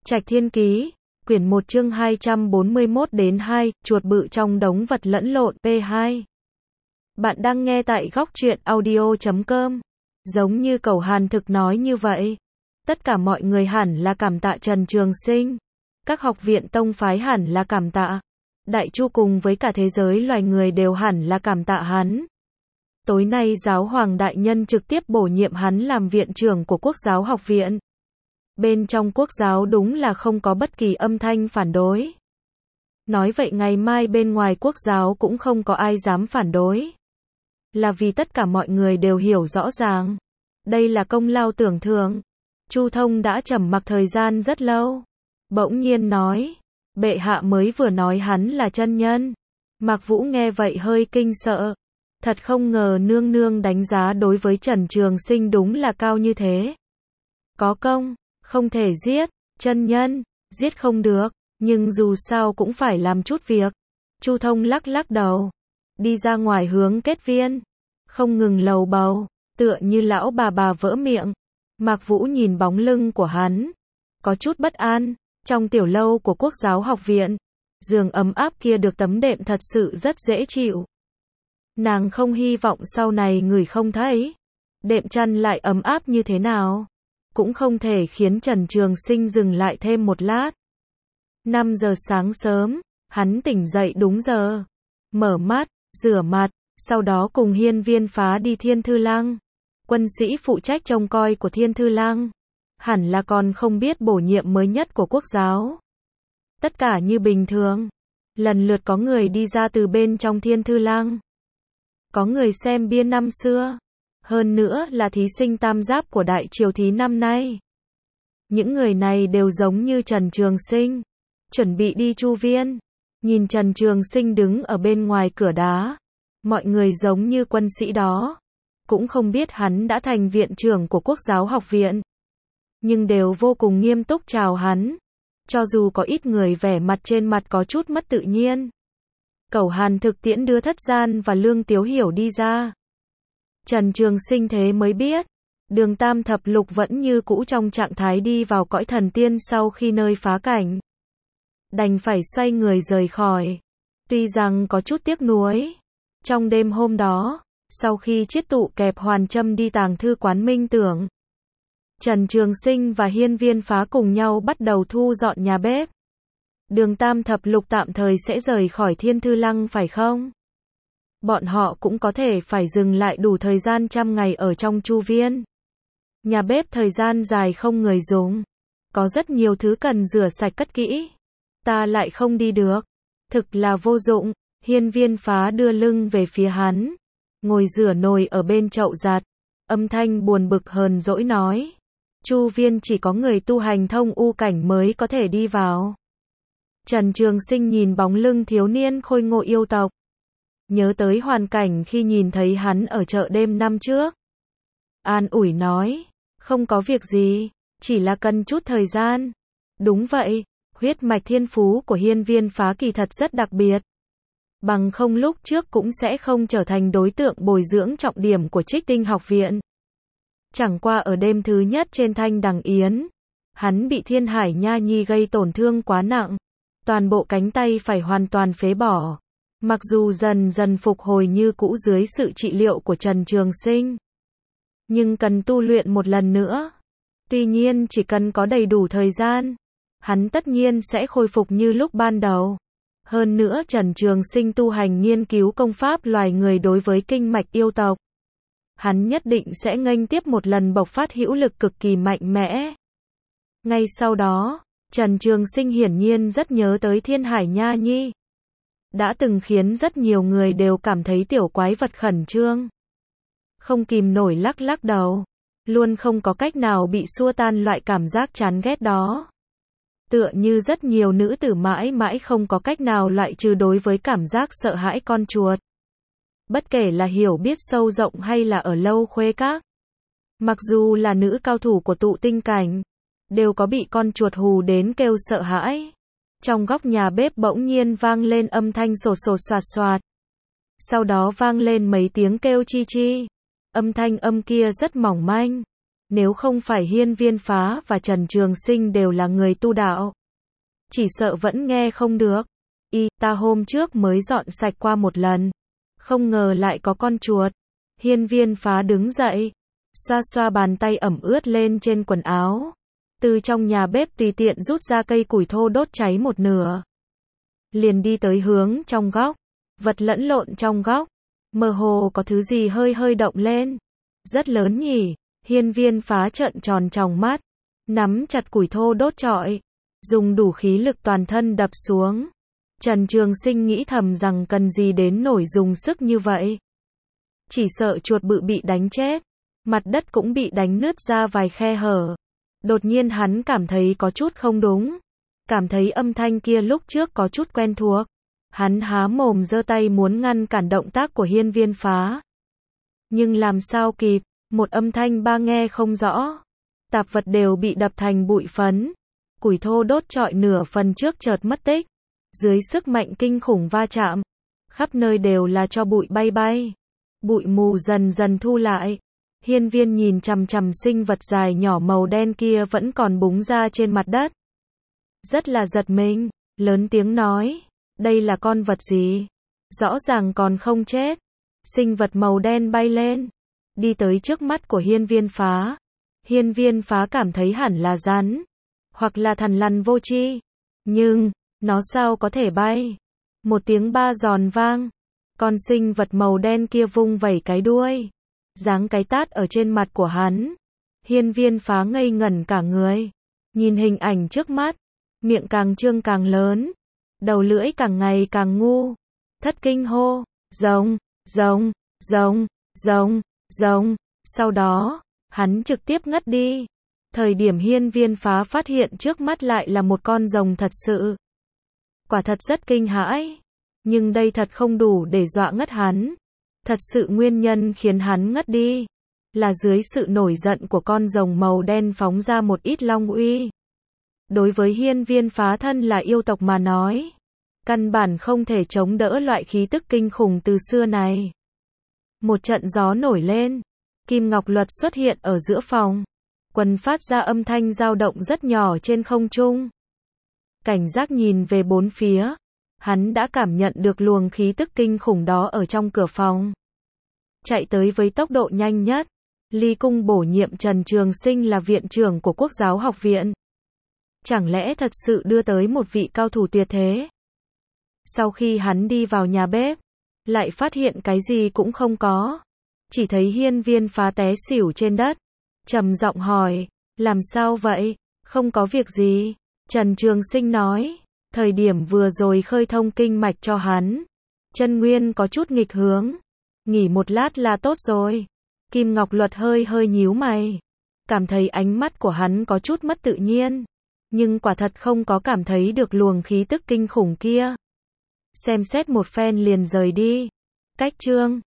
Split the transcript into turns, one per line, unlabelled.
Trạch Thiên Ký, quyển 1 chương 241 đến 2, chuột bự trong đống vật lẫn lộn P2. Bạn đang nghe tại góc truyện audio.com. Giống như Cẩu Hàn Thực nói như vậy. Tất cả mọi người hẳn là cảm tạ Trần Trường Sinh. Các học viện tông phái hẳn là cảm tạ. Đại Chu cùng với cả thế giới loài người đều hẳn là cảm tạ hắn. Tối nay giáo hoàng đại nhân trực tiếp bổ nhiệm hắn làm viện trưởng của Quốc giáo học viện. Bên trong Quốc giáo đúng là không có bất kỳ âm thanh phản đối. Nói vậy ngày mai bên ngoài Quốc giáo cũng không có ai dám phản đối. Là vì tất cả mọi người đều hiểu rõ ràng. Đây là công lao tưởng thưởng. Chu Thông đã trầm mặc thời gian rất lâu. Bỗng nhiên nói. Bệ hạ mới vừa nói hắn là chân nhân. Mạc Vũ nghe vậy hơi kinh sợ. Thật không ngờ nương nương đánh giá đối với Trần Trường Sinh đúng là cao như thế. Có công, không thể giết, chân nhân, giết không được, nhưng dù sao cũng phải làm chút việc. Chu Thông lắc lắc đầu, đi ra ngoài hướng kết viên, không ngừng lầu bầu, tựa như lão bà vỡ miệng. Mạc Vũ nhìn bóng lưng của hắn, có chút bất an. Trong tiểu lâu của Quốc giáo học viện, giường ấm áp kia được tấm đệm thật sự rất dễ chịu. Nàng không hy vọng sau này người không thấy đệm chăn lại ấm áp như thế nào. Cũng không thể khiến Trần Trường Sinh dừng lại thêm một lát. 5 giờ sáng sớm, hắn tỉnh dậy đúng giờ. Mở mắt, rửa mặt, sau đó cùng Hiên Viên Phá đi Thiên Thư Lăng. Quân sĩ phụ trách trông coi của Thiên Thư Lăng hẳn là còn không biết bổ nhiệm mới nhất của Quốc giáo. Tất cả như bình thường. Lần lượt có người đi ra từ bên trong Thiên Thư Lăng. Có người xem bia năm xưa. Hơn nữa là thí sinh tam giáp của đại triều thí năm nay. Những người này đều giống như Trần Trường Sinh. Chuẩn bị đi Chu Viên. Nhìn Trần Trường Sinh đứng ở bên ngoài cửa đá. Mọi người giống như quân sĩ đó. Cũng không biết hắn đã thành viện trưởng của Quốc giáo học viện. Nhưng đều vô cùng nghiêm túc chào hắn. Cho dù có ít người vẻ mặt trên mặt có chút mất tự nhiên. Cẩu Hàn Thực tiễn đưa Thất Gian và Lương Tiếu Hiểu đi ra. Trần Trường Sinh thế mới biết. Đường Tam Thập Lục vẫn như cũ trong trạng thái đi vào cõi thần tiên sau khi nơi phá cảnh. Đành phải xoay người rời khỏi. Tuy rằng có chút tiếc nuối. Trong đêm hôm đó, sau khi Chiết Tụ kẹp Hoàn Châm đi tàng thư quán Minh Tưởng, Trần Trường Sinh và Hiên Viên Phá cùng nhau bắt đầu thu dọn nhà bếp. Đường Tam Thập Lục tạm thời sẽ rời khỏi Thiên Thư Lăng phải không? Bọn họ cũng có thể phải dừng lại đủ thời gian 100 ngày ở trong Chu Viên. Nhà bếp thời gian dài không người dùng. Có rất nhiều thứ cần rửa sạch cất kỹ. Ta lại không đi được. Thực là vô dụng. Hiên Viên Phá đưa lưng về phía hắn. Ngồi rửa nồi ở bên chậu giặt. Âm thanh buồn bực hờn dỗi nói. Chu Viên chỉ có người tu hành thông u cảnh mới có thể đi vào. Trần Trường Sinh nhìn bóng lưng thiếu niên khôi ngô yêu tộc. Nhớ tới hoàn cảnh khi nhìn thấy hắn ở chợ đêm năm trước. An ủi nói. Không có việc gì. Chỉ là cần chút thời gian. Đúng vậy. Huyết mạch thiên phú của Hiên Viên Phá kỳ thật rất đặc biệt. Bằng không lúc trước cũng sẽ không trở thành đối tượng bồi dưỡng trọng điểm của Trích Tinh học viện. Chẳng qua ở đêm thứ nhất trên Thanh Đằng Yến, hắn bị Thiên Hải Nha Nhi gây tổn thương quá nặng. Toàn bộ cánh tay phải hoàn toàn phế bỏ. Mặc dù dần dần phục hồi như cũ dưới sự trị liệu của Trần Trường Sinh. Nhưng cần tu luyện một lần nữa. Tuy nhiên chỉ cần có đầy đủ thời gian, hắn tất nhiên sẽ khôi phục như lúc ban đầu. Hơn nữa Trần Trường Sinh tu hành nghiên cứu công pháp loài người đối với kinh mạch yêu tộc. Hắn nhất định sẽ nghênh tiếp một lần bộc phát hữu lực cực kỳ mạnh mẽ. Ngay sau đó, Trần Trường Sinh hiển nhiên rất nhớ tới Thiên Hải Nha Nhi. Đã từng khiến rất nhiều người đều cảm thấy tiểu quái vật khẩn trương. Không kìm nổi lắc lắc đầu. Luôn không có cách nào bị xua tan loại cảm giác chán ghét đó. Tựa như rất nhiều nữ tử mãi mãi không có cách nào loại trừ đối với cảm giác sợ hãi con chuột. Bất kể là hiểu biết sâu rộng hay là ở Lâu Khuê Các. Mặc dù là nữ cao thủ của tụ tinh cảnh, đều có bị con chuột hù đến kêu sợ hãi. Trong góc nhà bếp bỗng nhiên vang lên âm thanh sột sột soạt soạt. Sau đó vang lên mấy tiếng kêu chi chi. Âm thanh kia rất mỏng manh. Nếu không phải Hiên Viên Phá và Trần Trường Sinh đều là người tu đạo, chỉ sợ vẫn nghe không được. Ta hôm trước mới dọn sạch qua một lần, không ngờ lại có con chuột. Hiên Viên Phá đứng dậy, xoa xoa bàn tay ẩm ướt lên trên quần áo. Từ trong nhà bếp tùy tiện rút ra cây củi thô đốt cháy một nửa. Liền đi tới hướng trong góc. Vật lẫn lộn trong góc. Mơ hồ có thứ gì hơi hơi động lên. Rất lớn nhỉ. Hiên Viên Phá trợn tròn tròng mắt. Nắm chặt củi thô đốt trọi. Dùng đủ khí lực toàn thân đập xuống. Trần Trường Sinh nghĩ thầm rằng cần gì đến nổi dùng sức như vậy. Chỉ sợ chuột bự bị đánh chết. Mặt đất cũng bị đánh nứt ra vài khe hở. Đột nhiên hắn cảm thấy có chút không đúng. Cảm thấy âm thanh kia lúc trước có chút quen thuộc. Hắn há mồm giơ tay muốn ngăn cản động tác của Hiên Viên Phá. Nhưng làm sao kịp, một âm thanh ba nghe không rõ. Tạp vật đều bị đập thành bụi phấn. Củi thô đốt trọi nửa phần trước chợt mất tích. Dưới sức mạnh kinh khủng va chạm, khắp nơi đều là tro bụi bay bay. Bụi mù dần dần thu lại. Hiên Viên nhìn chằm chằm sinh vật dài nhỏ màu đen kia vẫn còn búng ra trên mặt đất. Rất là giật mình, lớn tiếng nói, đây là con vật gì? Rõ ràng còn không chết. Sinh vật màu đen bay lên, đi tới trước mắt của Hiên Viên Phá. Hiên Viên Phá cảm thấy hẳn là rắn, hoặc là thằn lằn vô tri. Nhưng, nó sao có thể bay? Một tiếng ba giòn vang. Con sinh vật màu đen kia vung vẩy cái đuôi, giáng cái tát ở trên mặt của hắn. Hiên Viên Phá ngây ngẩn cả người. Nhìn hình ảnh trước mắt, miệng càng trương càng lớn, đầu lưỡi càng ngày càng ngu. Thất kinh hô, rống, rống, rống, rống, rống. Sau đó, hắn trực tiếp ngất đi. Thời điểm Hiên Viên Phá phát hiện trước mắt lại là một con rồng thật sự. Quả thật rất kinh hãi. Nhưng đây thật không đủ để dọa ngất hắn. Thật sự nguyên nhân khiến hắn ngất đi là dưới sự nổi giận của con rồng màu đen phóng ra một ít long uy. Đối với Hiên Viên Phá thân là yêu tộc mà nói, căn bản không thể chống đỡ loại khí tức kinh khủng từ xưa này. Một trận gió nổi lên, Kim Ngọc Luật xuất hiện ở giữa phòng, quần phát ra âm thanh dao động rất nhỏ trên không trung. Cảnh giác nhìn về bốn phía, hắn đã cảm nhận được luồng khí tức kinh khủng đó ở trong cửa phòng. Chạy tới với tốc độ nhanh nhất, ly cung bổ nhiệm Trần Trường Sinh là viện trưởng của Quốc giáo học viện. Chẳng lẽ thật sự đưa tới một vị cao thủ tuyệt thế? Sau khi hắn đi vào nhà bếp, lại phát hiện cái gì cũng không có. Chỉ thấy Hiên Viên Phá té xỉu trên đất. Trầm giọng hỏi, làm sao vậy? Không có việc gì. Trần Trường Sinh nói, thời điểm vừa rồi khơi thông kinh mạch cho hắn. Chân nguyên có chút nghịch hướng. Nghỉ một lát là tốt rồi. Kim Ngọc Luật hơi hơi nhíu mày. Cảm thấy ánh mắt của hắn có chút mất tự nhiên. Nhưng quả thật không có cảm thấy được luồng khí tức kinh khủng kia. Xem xét một phen liền rời đi. Cách chương